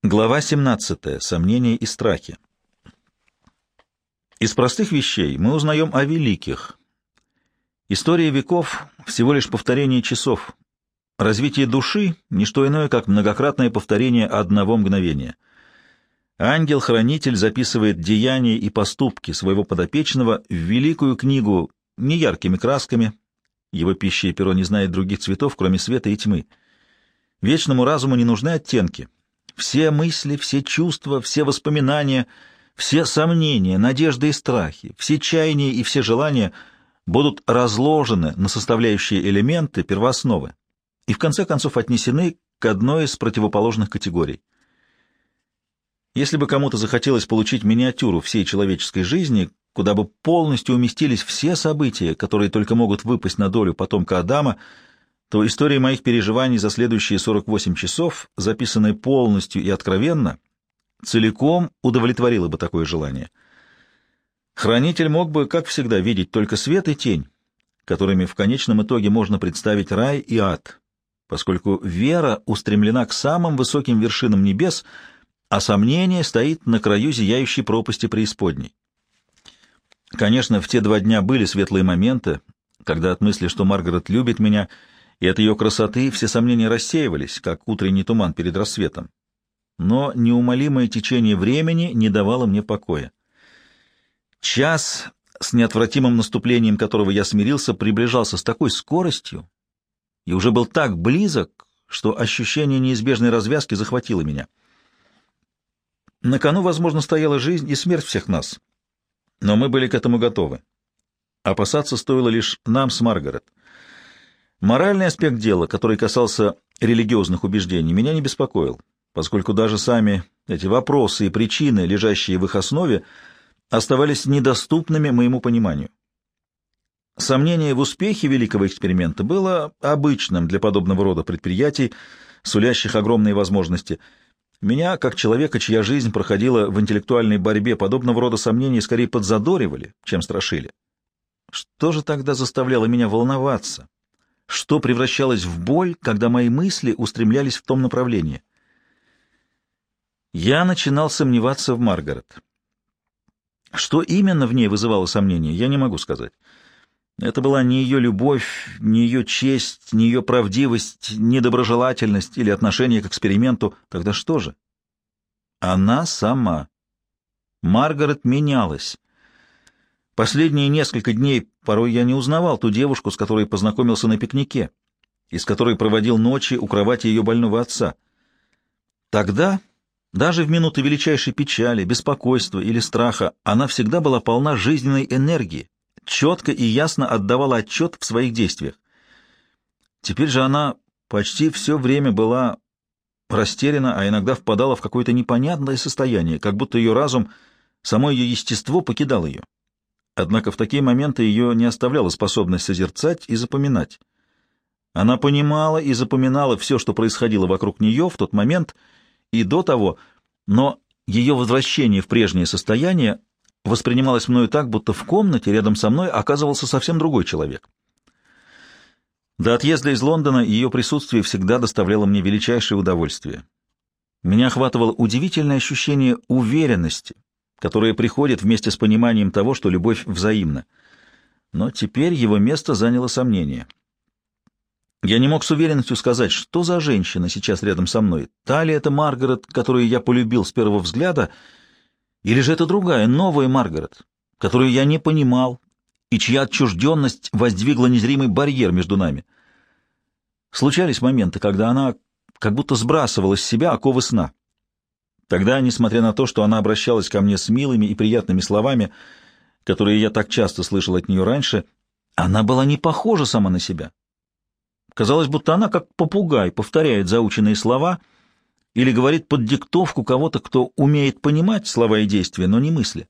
Глава 17. Сомнения и страхи. Из простых вещей мы узнаем о великих. История веков — всего лишь повторение часов. Развитие души — не что иное, как многократное повторение одного мгновения. Ангел-хранитель записывает деяния и поступки своего подопечного в великую книгу неяркими красками. Его пища и перо не знает других цветов, кроме света и тьмы. Вечному разуму не нужны оттенки. Все мысли, все чувства, все воспоминания, все сомнения, надежды и страхи, все чаяния и все желания будут разложены на составляющие элементы первоосновы и в конце концов отнесены к одной из противоположных категорий. Если бы кому-то захотелось получить миниатюру всей человеческой жизни, куда бы полностью уместились все события, которые только могут выпасть на долю потомка Адама, то история моих переживаний за следующие 48 часов, записанная полностью и откровенно, целиком удовлетворила бы такое желание. Хранитель мог бы, как всегда, видеть только свет и тень, которыми в конечном итоге можно представить рай и ад, поскольку вера устремлена к самым высоким вершинам небес, а сомнение стоит на краю зияющей пропасти преисподней. Конечно, в те 2 дня были светлые моменты, когда от мысли, что Маргарет любит меня, и от ее красоты все сомнения рассеивались, как утренний туман перед рассветом. Но неумолимое течение времени не давало мне покоя. Час, с неотвратимым наступлением которого я смирился, приближался с такой скоростью и уже был так близок, что ощущение неизбежной развязки захватило меня. На кону, возможно, стояла жизнь и смерть всех нас, но мы были к этому готовы. Опасаться стоило лишь нам с Маргарет. Моральный аспект дела, который касался религиозных убеждений, меня не беспокоил, поскольку даже сами эти вопросы и причины, лежащие в их основе, оставались недоступными моему пониманию. Сомнение в успехе великого эксперимента было обычным для подобного рода предприятий, сулящих огромные возможности. Меня, как человека, чья жизнь проходила в интеллектуальной борьбе, подобного рода сомнения скорее подзадоривали, чем страшили. Что же тогда заставляло меня волноваться? Что превращалось в боль, когда мои мысли устремлялись в том направлении? Я начинал сомневаться в Маргарет. Что именно в ней вызывало сомнения, я не могу сказать. Это была не ее любовь, не ее честь, не ее правдивость, не доброжелательность или отношение к эксперименту. Тогда что же? Она сама. Маргарет менялась. Последние несколько дней порой я не узнавал ту девушку, с которой познакомился на пикнике, и с которой проводил ночи у кровати ее больного отца. Тогда, даже в минуты величайшей печали, беспокойства или страха, она всегда была полна жизненной энергии, четко и ясно отдавала отчет в своих действиях. Теперь же она почти все время была растеряна, а иногда впадала в какое-то непонятное состояние, как будто ее разум, само ее естество покидало ее. Однако в такие моменты ее не оставляла способность созерцать и запоминать. Она понимала и запоминала все, что происходило вокруг нее в тот момент и до того, но ее возвращение в прежнее состояние воспринималось мною так, будто в комнате рядом со мной оказывался совсем другой человек. До отъезда из Лондона ее присутствие всегда доставляло мне величайшее удовольствие. Меня охватывало удивительное ощущение уверенности, которое приходит вместе с пониманием того, что любовь взаимна. Но теперь его место заняло сомнение. Я не мог с уверенностью сказать, что за женщина сейчас рядом со мной. Та ли это Маргарет, которую я полюбил с первого взгляда, или же это другая, новая Маргарет, которую я не понимал, и чья отчужденность воздвигла незримый барьер между нами. Случались моменты, когда она как будто сбрасывала с себя оковы сна. Тогда, несмотря на то, что она обращалась ко мне с милыми и приятными словами, которые я так часто слышал от нее раньше, она была не похожа сама на себя. Казалось, будто она, как попугай, повторяет заученные слова или говорит под диктовку кого-то, кто умеет понимать слова и действия, но не мысли.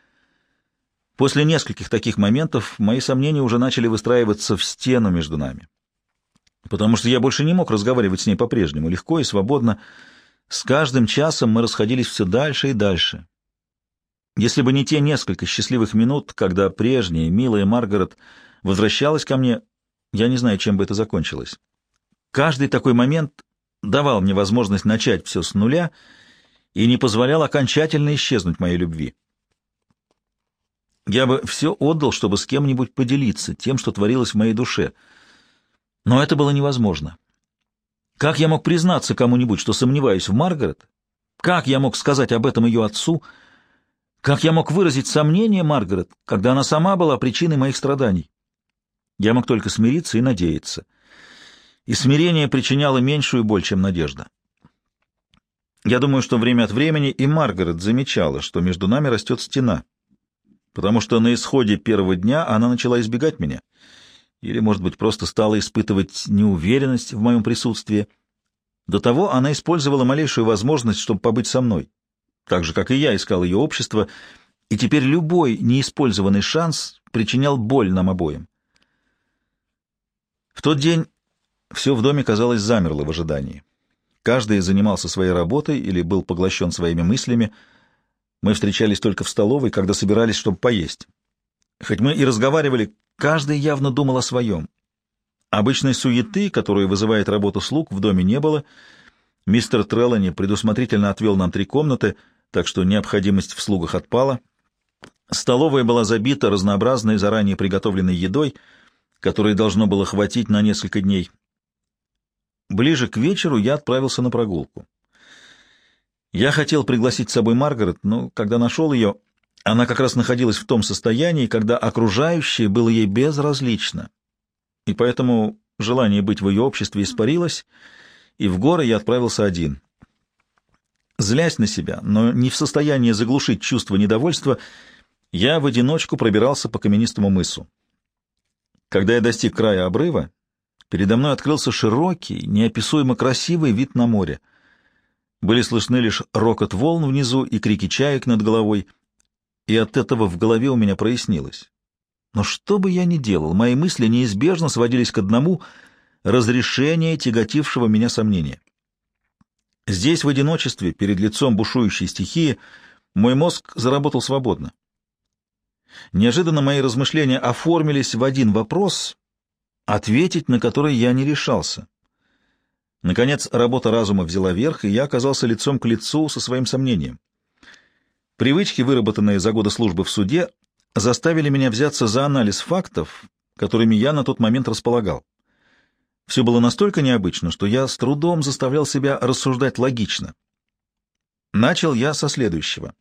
После нескольких таких моментов мои сомнения уже начали выстраиваться в стену между нами, потому что я больше не мог разговаривать с ней по-прежнему, легко и свободно. С каждым часом мы расходились все дальше и дальше. Если бы не те несколько счастливых минут, когда прежняя, милая Маргарет возвращалась ко мне, я не знаю, чем бы это закончилось. Каждый такой момент давал мне возможность начать все с нуля и не позволял окончательно исчезнуть моей любви. Я бы все отдал, чтобы с кем-нибудь поделиться тем, что творилось в моей душе, но это было невозможно. Как я мог признаться кому-нибудь, что сомневаюсь в Маргарет? Как я мог сказать об этом ее отцу? Как я мог выразить сомнение Маргарет, когда она сама была причиной моих страданий? Я мог только смириться и надеяться. И смирение причиняло меньшую боль, чем надежда. Я думаю, что время от времени и Маргарет замечала, что между нами растет стена, потому что на исходе первого дня она начала избегать меня, или, может быть, просто стала испытывать неуверенность в моем присутствии. До того она использовала малейшую возможность, чтобы побыть со мной, так же, как и я искал ее общество, и теперь любой неиспользованный шанс причинял боль нам обоим. В тот день все в доме, казалось, замерло в ожидании. Каждый занимался своей работой или был поглощен своими мыслями. Мы встречались только в столовой, когда собирались, чтобы поесть. Хоть мы и разговаривали, каждый явно думал о своем. Обычной суеты, которую вызывает работа слуг, в доме не было. Мистер Треллани предусмотрительно отвел нам 3 комнаты, так что необходимость в слугах отпала. Столовая была забита разнообразной, заранее приготовленной едой, которой должно было хватить на несколько дней. Ближе к вечеру я отправился на прогулку. Я хотел пригласить с собой Маргарет, но когда нашел ее, она как раз находилась в том состоянии, когда окружающее было ей безразлично, и поэтому желание быть в ее обществе испарилось, и в горы я отправился один. Злясь на себя, но не в состоянии заглушить чувство недовольства, я в одиночку пробирался по каменистому мысу. Когда я достиг края обрыва, передо мной открылся широкий, неописуемо красивый вид на море. Были слышны лишь рокот волн внизу и крики чаек над головой, и от этого в голове у меня прояснилось. Но что бы я ни делал, мои мысли неизбежно сводились к одному — разрешение тяготившего меня сомнения. Здесь, в одиночестве, перед лицом бушующей стихии, мой мозг заработал свободно. Неожиданно мои размышления оформились в один вопрос, ответить на который я не решался. Наконец, работа разума взяла верх, и я оказался лицом к лицу со своим сомнением. Привычки, выработанные за годы службы в суде, заставили меня взяться за анализ фактов, которыми я на тот момент располагал. Все было настолько необычно, что я с трудом заставлял себя рассуждать логично. Начал я со следующего.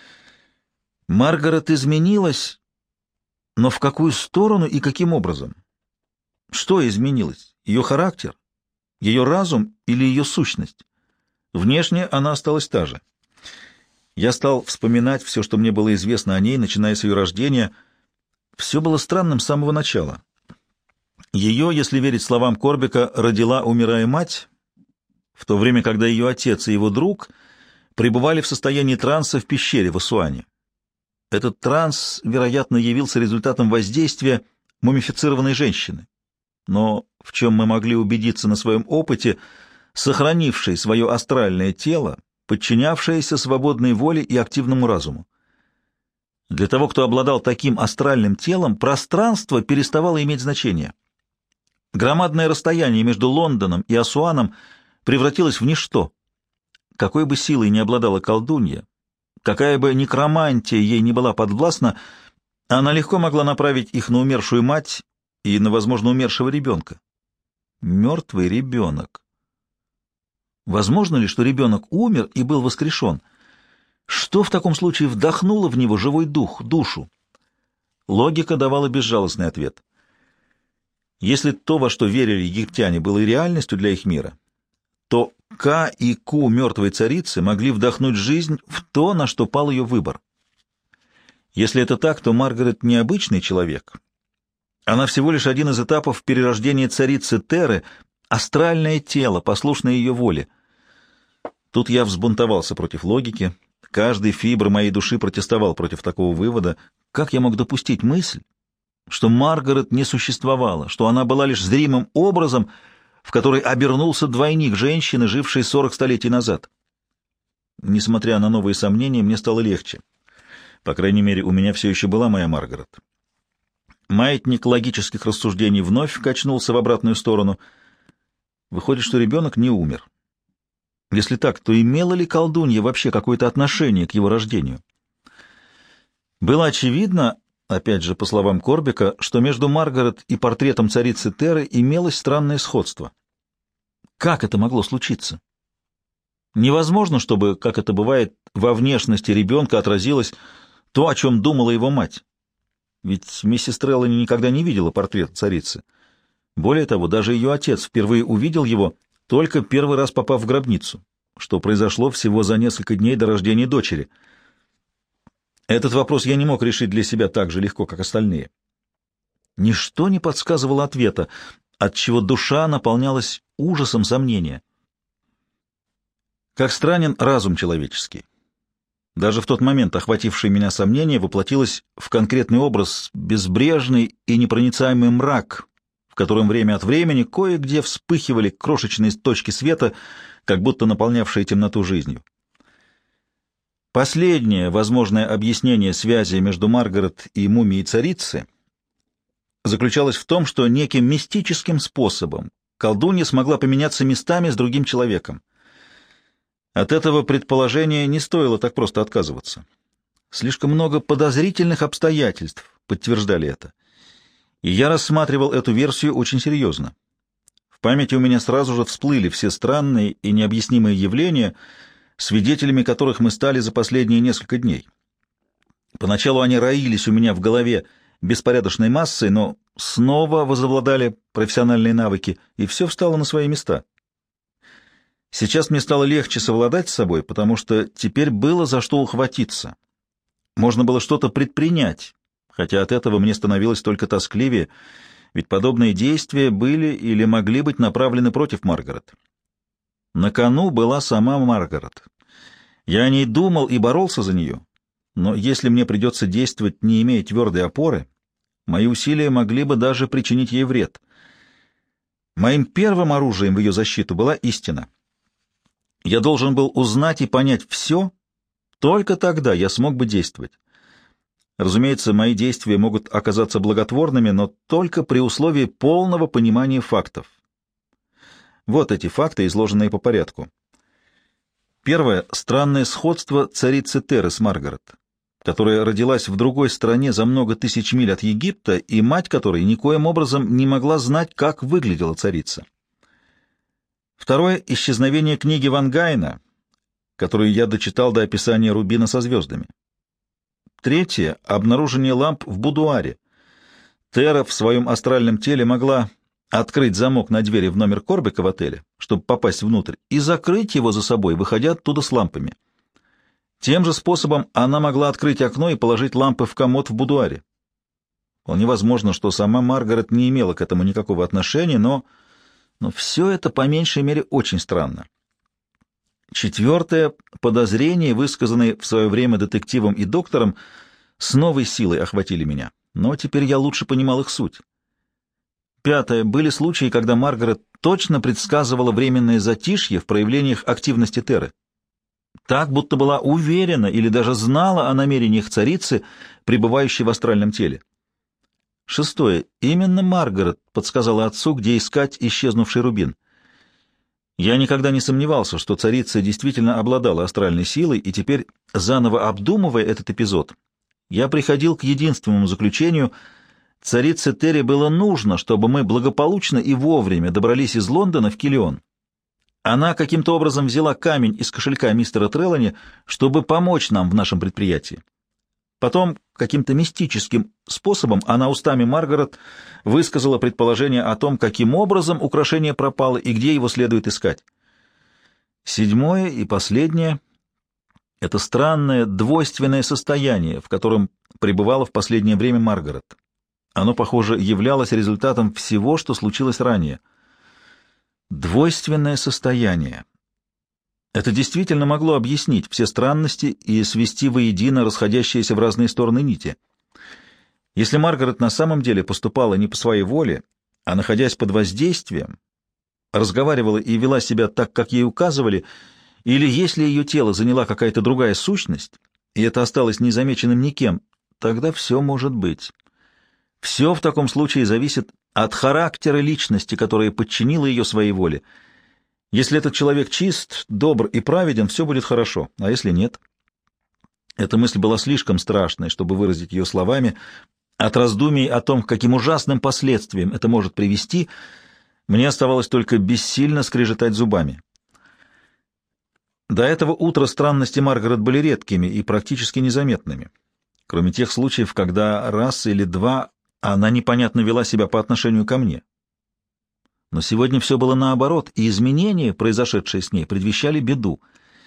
Маргарет изменилась, но в какую сторону и каким образом? Что изменилось? Ее характер? Ее разум или ее сущность? Внешне она осталась та же. Я стал вспоминать все, что мне было известно о ней, начиная с ее рождения. Все было странным с самого начала. Ее, если верить словам Корбика, родила, умирая мать, в то время, когда ее отец и его друг пребывали в состоянии транса в пещере в Асуане. Этот транс, вероятно, явился результатом воздействия мумифицированной женщины. Но в чем мы могли убедиться на своем опыте, сохранившей свое астральное тело, подчинявшееся свободной воле и активному разуму. Для того, кто обладал таким астральным телом, пространство переставало иметь значение. Громадное расстояние между Лондоном и Асуаном превратилось в ничто. Какой бы силой ни обладала колдунья, какая бы некромантия ей не была подвластна, она легко могла направить их на умершую мать и на, возможно, умершего ребенка. Мертвый ребенок. Возможно ли, что ребенок умер и был воскрешен? Что в таком случае вдохнуло в него живой дух, душу? Логика давала безжалостный ответ. Если то, во что верили египтяне, было и реальностью для их мира, то Ка и Ку мертвой царицы могли вдохнуть жизнь в то, на что пал ее выбор. Если это так, то Маргарет не обычный человек. Она всего лишь один из этапов перерождения царицы Теры, астральное тело, послушное ее воле. Тут я взбунтовался против логики. Каждый фибр моей души протестовал против такого вывода. Как я мог допустить мысль, что Маргарет не существовала, что она была лишь зримым образом, в который обернулся двойник женщины, жившей 40 столетий назад? Несмотря на новые сомнения, мне стало легче. По крайней мере, у меня все еще была моя Маргарет. Маятник логических рассуждений вновь качнулся в обратную сторону. Выходит, что ребенок не умер. Если так, то имела ли колдунья вообще какое-то отношение к его рождению? Было очевидно, опять же, по словам Корбика, что между Маргарет и портретом царицы Теры имелось странное сходство. Как это могло случиться? Невозможно, чтобы, как это бывает, во внешности ребенка отразилось то, о чем думала его мать. Ведь миссис Треллани никогда не видела портрет царицы. Более того, даже ее отец впервые увидел его, только первый раз попав в гробницу, что произошло всего за несколько дней до рождения дочери. Этот вопрос я не мог решить для себя так же легко, как остальные. Ничто не подсказывало ответа, отчего душа наполнялась ужасом сомнения. Как странен разум человеческий. Даже в тот момент охватившее меня сомнение воплотилось в конкретный образ безбрежный и непроницаемый мрак, в котором время от времени кое-где вспыхивали крошечные точки света, как будто наполнявшие темноту жизнью. Последнее возможное объяснение связи между Маргарет и мумией царицы заключалось в том, что неким мистическим способом колдунья смогла поменяться местами с другим человеком. От этого предположения не стоило так просто отказываться. Слишком много подозрительных обстоятельств подтверждали это. И я рассматривал эту версию очень серьезно. В памяти у меня сразу же всплыли все странные и необъяснимые явления, свидетелями которых мы стали за последние несколько дней. Поначалу они роились у меня в голове беспорядочной массой, но снова возобладали профессиональные навыки, и все встало на свои места. Сейчас мне стало легче совладать с собой, потому что теперь было за что ухватиться. Можно было что-то предпринять, хотя от этого мне становилось только тоскливее, ведь подобные действия были или могли быть направлены против Маргарет. На кону была сама Маргарет. Я о ней думал и боролся за нее, но если мне придется действовать, не имея твердой опоры, мои усилия могли бы даже причинить ей вред. Моим первым оружием в ее защиту была истина. Я должен был узнать и понять все, только тогда я смог бы действовать. Разумеется, мои действия могут оказаться благотворными, но только при условии полного понимания фактов. Вот эти факты, изложенные по порядку. Первое — странное сходство царицы Теры с Маргарет, которая родилась в другой стране за много тысяч миль от Египта, и мать которой никоим образом не могла знать, как выглядела царица. Второе — исчезновение книги Ван Гайна, которую я дочитал до описания рубина со звездами. Третье — обнаружение ламп в будуаре. Тера в своем астральном теле могла открыть замок на двери в номер Корбика в отеле, чтобы попасть внутрь, и закрыть его за собой, выходя оттуда с лампами. Тем же способом она могла открыть окно и положить лампы в комод в будуаре. Вполне возможно, что сама Маргарет не имела к этому никакого отношения, но все это по меньшей мере очень странно. Четвертое — подозрения, высказанные в свое время детективом и доктором, с новой силой охватили меня, но теперь я лучше понимал их суть. Пятое — были случаи, когда Маргарет точно предсказывала временное затишье в проявлениях активности Теры. Так, будто была уверена или даже знала о намерениях царицы, пребывающей в астральном теле. Шестое. Именно Маргарет подсказала отцу, где искать исчезнувший рубин. Я никогда не сомневался, что царица действительно обладала астральной силой, и теперь, заново обдумывая этот эпизод, я приходил к единственному заключению: царице Терри было нужно, чтобы мы благополучно и вовремя добрались из Лондона в Киллион. Она каким-то образом взяла камень из кошелька мистера Треллани, чтобы помочь нам в нашем предприятии. Потом, каким-то мистическим способом, она устами Маргарет высказала предположение о том, каким образом украшение пропало и где его следует искать. Седьмое и последнее — это странное двойственное состояние, в котором пребывала в последнее время Маргарет. Оно, похоже, являлось результатом всего, что случилось ранее. Двойственное состояние. Это действительно могло объяснить все странности и свести воедино расходящиеся в разные стороны нити. Если Маргарет на самом деле поступала не по своей воле, а находясь под воздействием, разговаривала и вела себя так, как ей указывали, или если ее тело заняла какая-то другая сущность, и это осталось незамеченным никем, тогда все может быть. Все в таком случае зависит от характера личности, которая подчинила ее своей воле. Если этот человек чист, добр и праведен, все будет хорошо, а если нет? Эта мысль была слишком страшной, чтобы выразить ее словами. От раздумий о том, к каким ужасным последствиям это может привести, мне оставалось только бессильно скрежетать зубами. До этого утра странности Маргарет были редкими и практически незаметными, кроме тех случаев, когда раз или два она непонятно вела себя по отношению ко мне. Но сегодня все было наоборот, и изменения, произошедшие с ней, предвещали беду.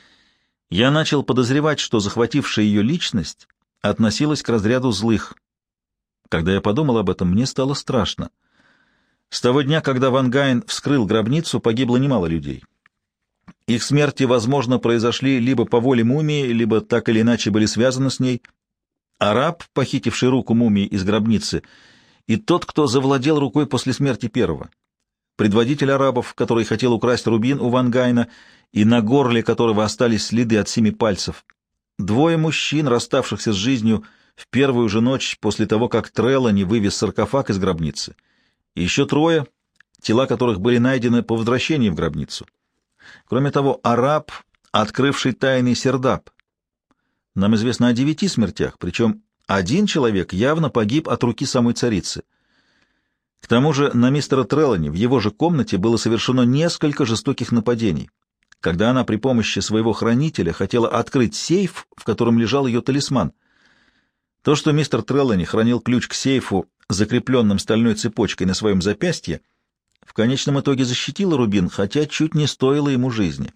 Я начал подозревать, что захватившая ее личность относилась к разряду злых. Когда я подумал об этом, мне стало страшно. С того дня, когда Ван Гайн вскрыл гробницу, погибло немало людей. Их смерти, возможно, произошли либо по воле мумии, либо так или иначе были связаны с ней. Араб, похитивший руку мумии из гробницы, и тот, кто завладел рукой после смерти первого. Предводитель арабов, который хотел украсть рубин у Ван Гайна, и на горле которого остались следы от 7 пальцев. Двое мужчин, расставшихся с жизнью в первую же ночь после того, как Трелани вывез саркофаг из гробницы. И еще 3, тела которых были найдены по возвращении в гробницу. Кроме того, араб, открывший тайный сердап. Нам известно о 9 смертях, причем 1 человек явно погиб от руки самой царицы. К тому же на мистера Трелани в его же комнате было совершено несколько жестоких нападений, когда она при помощи своего хранителя хотела открыть сейф, в котором лежал ее талисман. То, что мистер Трелани хранил ключ к сейфу, закрепленным стальной цепочкой на своем запястье, в конечном итоге защитило рубин, хотя чуть не стоило ему жизни.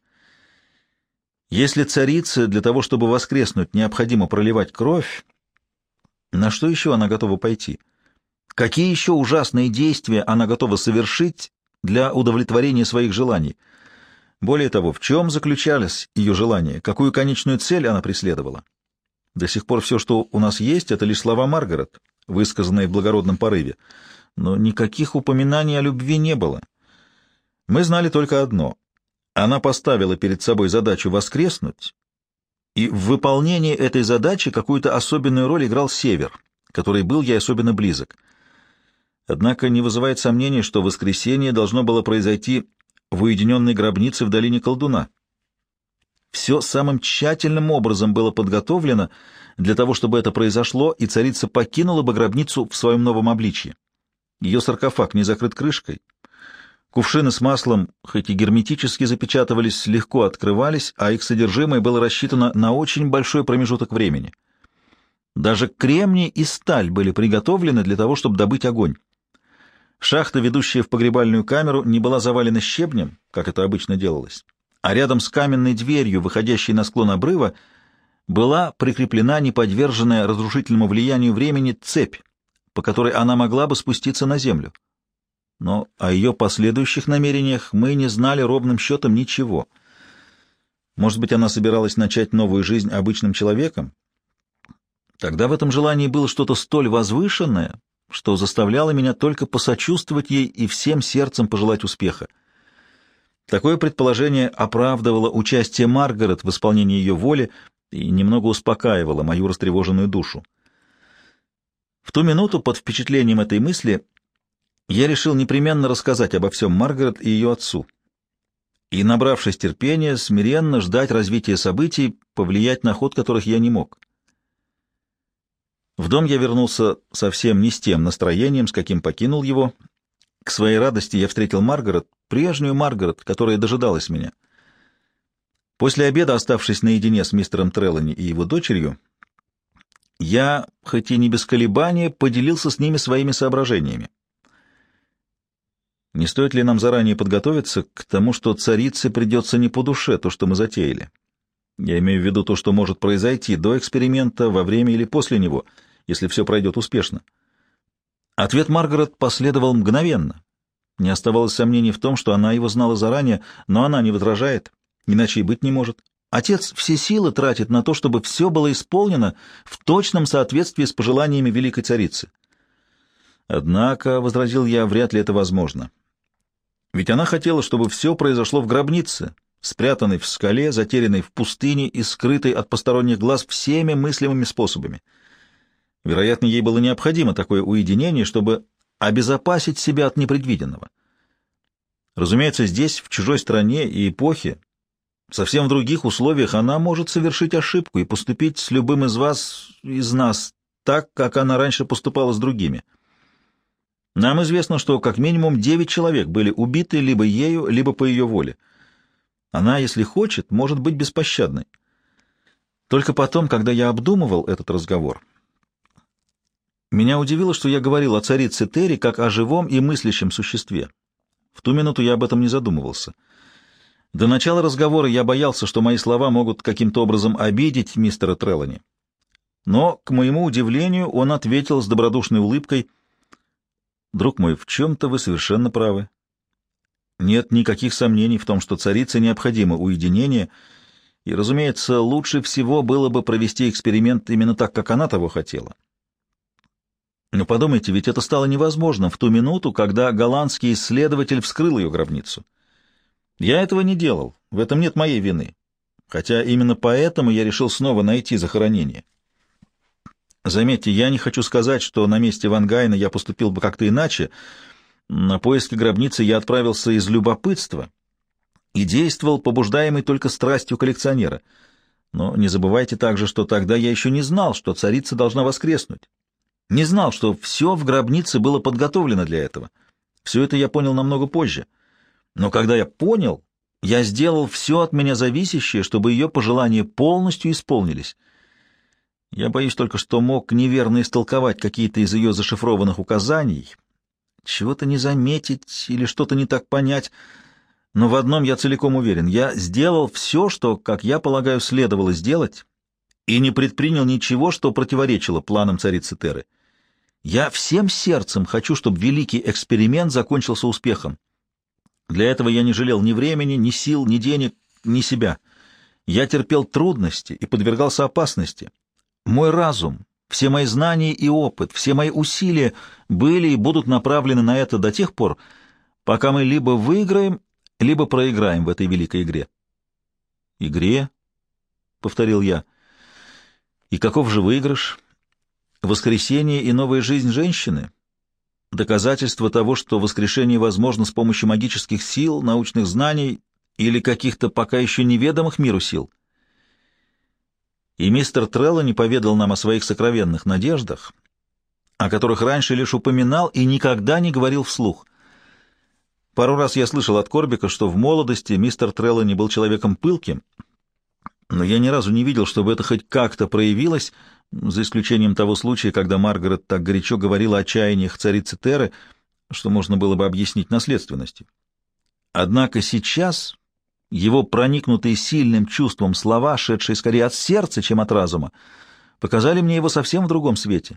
Если царице для того, чтобы воскреснуть, необходимо проливать кровь, на что еще она готова пойти? Какие еще ужасные действия она готова совершить для удовлетворения своих желаний? Более того, в чем заключались ее желания, какую конечную цель она преследовала? До сих пор все, что у нас есть, это лишь слова Маргарет, высказанные в благородном порыве, но никаких упоминаний о любви не было. Мы знали только одно — она поставила перед собой задачу воскреснуть, и в выполнении этой задачи какую-то особенную роль играл Север, который был ей особенно близок. Однако не вызывает сомнений, что воскресение должно было произойти в уединенной гробнице в долине Колдуна. Все самым тщательным образом было подготовлено для того, чтобы это произошло, и царица покинула бы гробницу в своем новом обличье. Ее саркофаг не закрыт крышкой. Кувшины с маслом, хоть и герметически запечатывались, легко открывались, а их содержимое было рассчитано на очень большой промежуток времени. Даже кремний и сталь были приготовлены для того, чтобы добыть огонь. Шахта, ведущая в погребальную камеру, не была завалена щебнем, как это обычно делалось, а рядом с каменной дверью, выходящей на склон обрыва, была прикреплена неподверженная разрушительному влиянию времени цепь, по которой она могла бы спуститься на землю. Но о ее последующих намерениях мы не знали ровным счетом ничего. Может быть, она собиралась начать новую жизнь обычным человеком? Тогда в этом желании было что-то столь возвышенное, что заставляло меня только посочувствовать ей и всем сердцем пожелать успеха. Такое предположение оправдывало участие Маргарет в исполнении ее воли и немного успокаивало мою растревоженную душу. В ту минуту, под впечатлением этой мысли, я решил непременно рассказать обо всем Маргарет и ее отцу, и, набравшись терпения, смиренно ждать развития событий, повлиять на ход которых я не мог. В дом я вернулся совсем не с тем настроением, с каким покинул его. К своей радости я встретил Маргарет, прежнюю Маргарет, которая дожидалась меня. После обеда, оставшись наедине с мистером Трелани и его дочерью, я, хоть и не без колебания, поделился с ними своими соображениями. Не стоит ли нам заранее подготовиться к тому, что царице придется не по душе то, что мы затеяли? Я имею в виду то, что может произойти до эксперимента, во время или после него, если все пройдет успешно. Ответ Маргарет последовал мгновенно. Не оставалось сомнений в том, что она его знала заранее, но она не возражает, иначе и быть не может. Отец все силы тратит на то, чтобы все было исполнено в точном соответствии с пожеланиями великой царицы. Однако, — возразил я, — вряд ли это возможно. Ведь она хотела, чтобы все произошло в гробнице, спрятанной в скале, затерянной в пустыне и скрытой от посторонних глаз всеми мыслимыми способами. Вероятно, ей было необходимо такое уединение, чтобы обезопасить себя от непредвиденного. Разумеется, здесь, в чужой стране и эпохе, совсем в других условиях она может совершить ошибку и поступить с любым из вас, из нас, так, как она раньше поступала с другими. Нам известно, что как минимум 9 человек были убиты либо ею, либо по ее воле. Она, если хочет, может быть беспощадной. Только потом, когда я обдумывал этот разговор, меня удивило, что я говорил о царице Терри как о живом и мыслящем существе. В ту минуту я об этом не задумывался. До начала разговора я боялся, что мои слова могут каким-то образом обидеть мистера Треллани. Но, к моему удивлению, он ответил с добродушной улыбкой: «Друг мой, в чем-то вы совершенно правы. Нет никаких сомнений в том, что царице необходимо уединение, и, разумеется, лучше всего было бы провести эксперимент именно так, как она того хотела. Но подумайте, ведь это стало невозможным в ту минуту, когда голландский исследователь вскрыл ее гробницу. Я этого не делал, в этом нет моей вины, хотя именно поэтому я решил снова найти захоронение. Заметьте, я не хочу сказать, что на месте Ван Гайна я поступил бы как-то иначе. На поиски гробницы я отправился из любопытства и действовал, побуждаемый только страстью коллекционера. Но не забывайте также, что тогда я еще не знал, что царица должна воскреснуть. Не знал, что все в гробнице было подготовлено для этого. Все это я понял намного позже. Но когда я понял, я сделал все от меня зависящее, чтобы ее пожелания полностью исполнились. Я боюсь только, что мог неверно истолковать какие-то из ее зашифрованных указаний, чего-то не заметить или что-то не так понять, но в одном я целиком уверен. Я сделал все, что, как я полагаю, следовало сделать, и не предпринял ничего, что противоречило планам царицы Терры. Я всем сердцем хочу, чтобы великий эксперимент закончился успехом. Для этого я не жалел ни времени, ни сил, ни денег, ни себя. Я терпел трудности и подвергался опасности. Мой разум, все мои знания и опыт, все мои усилия были и будут направлены на это до тех пор, пока мы либо выиграем, либо проиграем в этой великой игре. «Игре?» — повторил я. «И каков же выигрыш? Воскресение и новая жизнь женщины? Доказательство того, что воскрешение возможно с помощью магических сил, научных знаний или каких-то пока еще неведомых миру сил?» И мистер Треллани поведал нам о своих сокровенных надеждах, о которых раньше лишь упоминал и никогда не говорил вслух. Пару раз я слышал от Корбика, что в молодости мистер Треллани был человеком пылким, но я ни разу не видел, чтобы это хоть как-то проявилось, за исключением того случая, когда Маргарет так горячо говорила о чаяниях царицы Терры, что можно было бы объяснить наследственностью. Однако сейчас его проникнутые сильным чувством слова, шедшие скорее от сердца, чем от разума, показали мне его совсем в другом свете.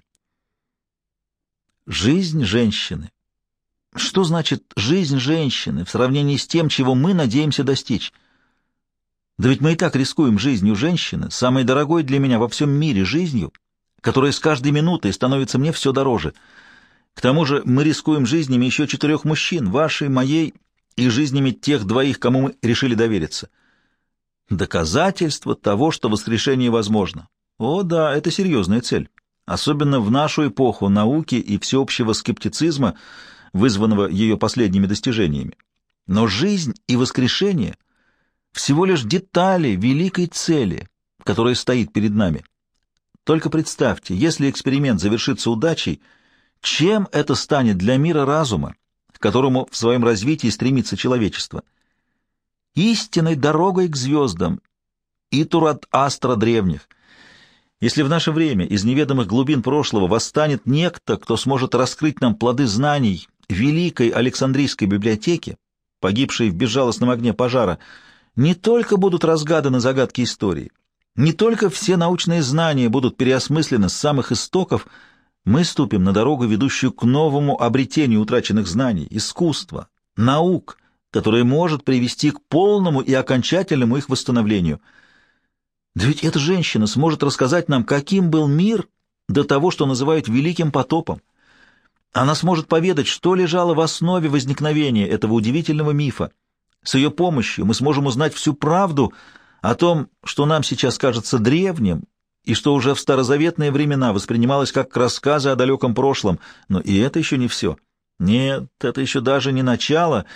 Жизнь женщины. Что значит «жизнь женщины» в сравнении с тем, чего мы надеемся достичь? Да ведь мы и так рискуем жизнью женщины, самой дорогой для меня во всем мире жизнью, которая с каждой минутой становится мне все дороже. К тому же мы рискуем жизнями еще 4 мужчин, вашей, моей и жизнями тех 2, кому мы решили довериться. Доказательство того, что воскрешение возможно. О да, это серьезная цель, особенно в нашу эпоху науки и всеобщего скептицизма, вызванного ее последними достижениями. Но жизнь и воскрешение — всего лишь детали великой цели, которая стоит перед нами. Только представьте, если эксперимент завершится удачей, чем это станет для мира разума, к которому в своем развитии стремится человечество? Истинной дорогой к звездам, Итурат Астра древних. Если в наше время из неведомых глубин прошлого восстанет некто, кто сможет раскрыть нам плоды знаний великой Александрийской библиотеки, погибшей в безжалостном огне пожара, не только будут разгаданы загадки истории, не только все научные знания будут переосмыслены с самых истоков, мы ступим на дорогу, ведущую к новому обретению утраченных знаний, искусства, наук, которое может привести к полному и окончательному их восстановлению. Да ведь эта женщина сможет рассказать нам, каким был мир до того, что называют Великим потопом. Она сможет поведать, что лежало в основе возникновения этого удивительного мифа. С ее помощью мы сможем узнать всю правду о том, что нам сейчас кажется древним, и что уже в старозаветные времена воспринималось как рассказы о далеком прошлом. Но и это еще не все. Нет, это еще даже не начало,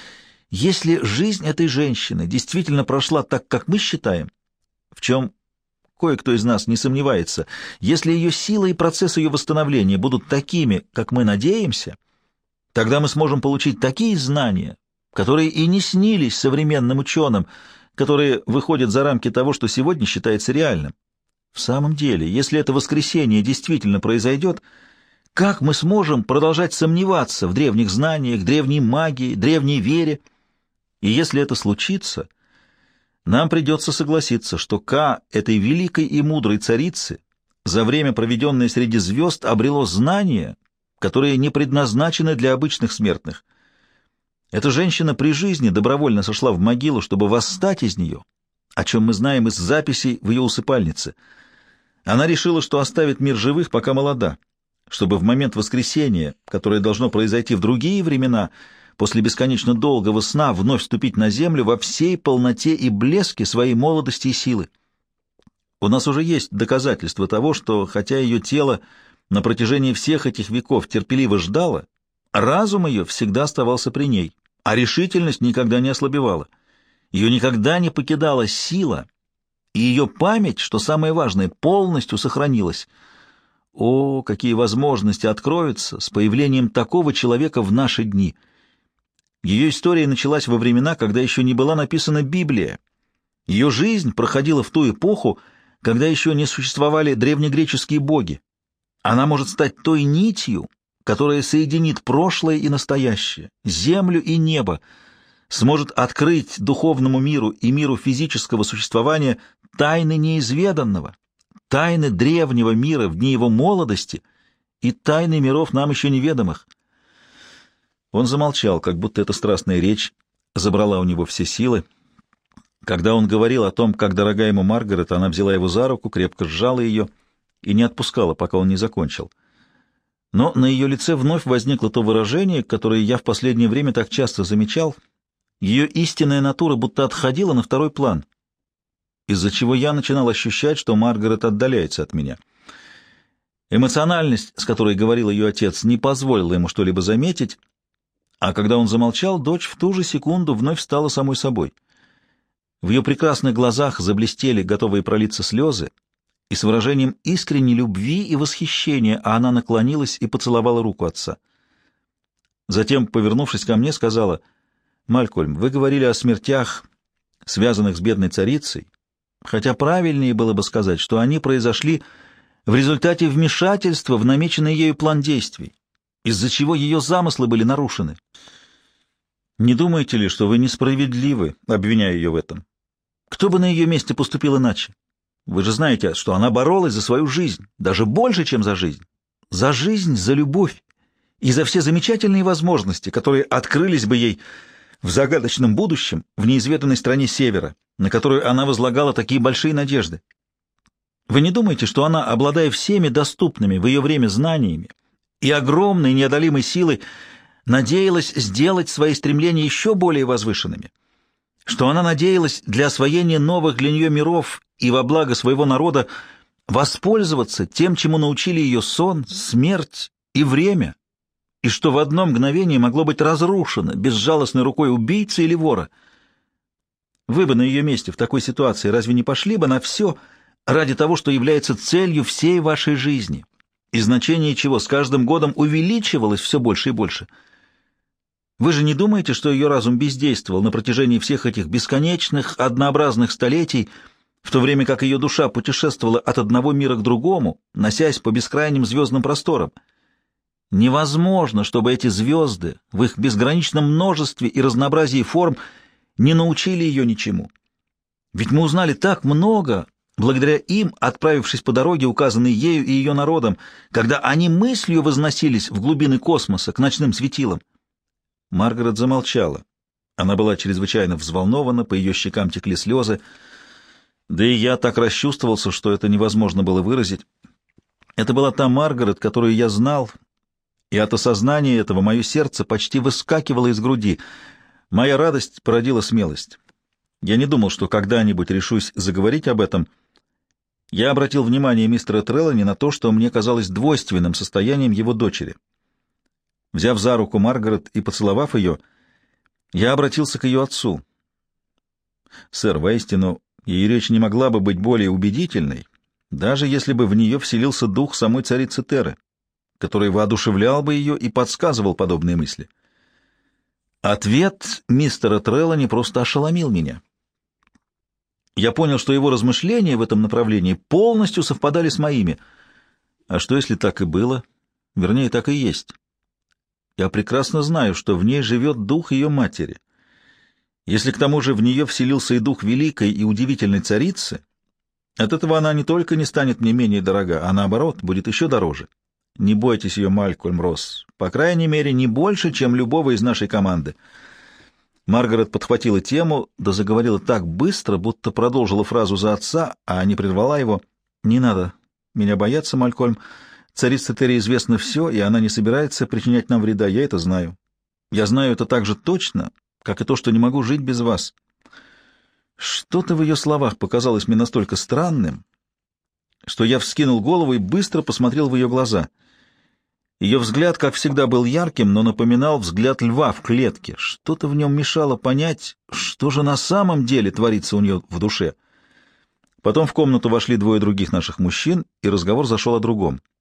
Если жизнь этой женщины действительно прошла так, как мы считаем, в чем кое-кто из нас не сомневается, если ее сила и процесс ее восстановления будут такими, как мы надеемся, тогда мы сможем получить такие знания, которые и не снились современным ученым, которые выходят за рамки того, что сегодня считается реальным. В самом деле, если это воскресение действительно произойдет, как мы сможем продолжать сомневаться в древних знаниях, древней магии, древней вере? И если это случится, нам придется согласиться, что Ка, этой великой и мудрой царицы, за время, проведенное среди звезд, обрело знания, которые не предназначены для обычных смертных. Эта женщина при жизни добровольно сошла в могилу, чтобы восстать из нее, о чем мы знаем из записей в ее усыпальнице. Она решила, что оставит мир живых, пока молода, чтобы в момент воскресения, которое должно произойти в другие времена, после бесконечно долгого сна вновь вступить на землю во всей полноте и блеске своей молодости и силы. У нас уже есть доказательства того, что, хотя ее тело на протяжении всех этих веков терпеливо ждало, разум ее всегда оставался при ней, а решительность никогда не ослабевала. Ее никогда не покидала сила, и ее память, что самое важное, полностью сохранилась. О, какие возможности откроются с появлением такого человека в наши дни! Ее история началась во времена, когда еще не была написана Библия. Ее жизнь проходила в ту эпоху, когда еще не существовали древнегреческие боги. Она может стать той нитью, которая соединит прошлое и настоящее, землю и небо, сможет открыть духовному миру и миру физического существования тайны неизведанного, тайны древнего мира в дни его молодости и тайны миров нам еще неведомых. Он замолчал, как будто эта страстная речь забрала у него все силы. Когда он говорил о том, как дорога ему Маргарет, она взяла его за руку, крепко сжала ее и не отпускала, пока он не закончил. Но на ее лице вновь возникло то выражение, которое я в последнее время так часто замечал. Ее истинная натура будто отходила на второй план, из-за чего я начинал ощущать, что Маргарет отдаляется от меня. Эмоциональность, с которой говорил ее отец, не позволила ему что-либо заметить, а когда он замолчал, дочь в ту же секунду вновь стала самой собой. В ее прекрасных глазах заблестели, готовые пролиться слезы, и с выражением искренней любви и восхищения она наклонилась и поцеловала руку отца. Затем, повернувшись ко мне, сказала: «Малькольм, вы говорили о смертях, связанных с бедной царицей, хотя правильнее было бы сказать, что они произошли в результате вмешательства в намеченный ею план действий, из-за чего ее замыслы были нарушены. Не думаете ли, что вы несправедливы, обвиняя ее в этом? Кто бы на ее месте поступил иначе? Вы же знаете, что она боролась за свою жизнь, даже больше, чем за жизнь. За жизнь, за любовь и за все замечательные возможности, которые открылись бы ей в загадочном будущем в неизведанной стране Севера, на которую она возлагала такие большие надежды. Вы не думаете, что она, обладая всеми доступными в ее время знаниями и огромной неодолимой силой, надеялась сделать свои стремления еще более возвышенными? Что она надеялась для освоения новых для нее миров и во благо своего народа воспользоваться тем, чему научили ее сон, смерть и время, и что в одно мгновение могло быть разрушено безжалостной рукой убийцы или вора? Вы бы на ее месте в такой ситуации разве не пошли бы на все ради того, что является целью всей вашей жизни, и значение чего с каждым годом увеличивалось все больше и больше? Вы же не думаете, что ее разум бездействовал на протяжении всех этих бесконечных, однообразных столетий, в то время как ее душа путешествовала от одного мира к другому, носясь по бескрайним звездным просторам? Невозможно, чтобы эти звезды в их безграничном множестве и разнообразии форм не научили ее ничему. Ведь мы узнали так много, благодаря им, отправившись по дороге, указанной ею и ее народом, когда они мыслью возносились в глубины космоса к ночным светилам. Маргарет замолчала. Она была чрезвычайно взволнована, по ее щекам текли слезы. Да и я так расчувствовался, что это невозможно было выразить. Это была та Маргарет, которую я знал, и от осознания этого мое сердце почти выскакивало из груди. Моя радость породила смелость. Я не думал, что когда-нибудь решусь заговорить об этом. Я обратил внимание мистера Треллани на то, что мне казалось двойственным состоянием его дочери. Взяв за руку Маргарет и поцеловав ее, Я обратился к ее отцу. Сэр, воистину, ее речь не могла бы быть более убедительной, даже если бы в нее вселился дух самой царицы Терры, который воодушевлял бы ее и подсказывал подобные мысли. Ответ мистера Треллани просто ошеломил меня. Я понял, что его размышления в этом направлении полностью совпадали с моими. А что, если так и было? Вернее, так и есть. Я прекрасно знаю, что в ней живет дух ее матери. Если к тому же в нее вселился и дух великой и удивительной царицы, от этого она не только не станет мне менее дорога, а наоборот, будет еще дороже. Не бойтесь ее, Малькольм Росс, по крайней мере, не больше, чем любого из нашей команды. Маргарет подхватила тему, да заговорила так быстро, будто продолжила фразу за отца, а не прервала его. «Не надо меня бояться, Малькольм. Царице Терри известно все, и она не собирается причинять нам вреда, я это знаю. Я знаю это так же точно, как и то, что не могу жить без вас». Что-то в ее словах показалось мне настолько странным, что я вскинул голову и быстро посмотрел в ее глаза. Ее взгляд, как всегда, был ярким, но напоминал взгляд льва в клетке. Что-то в нем мешало понять, что же на самом деле творится у нее в душе. Потом в комнату вошли двое других наших мужчин, и разговор зашел о другом.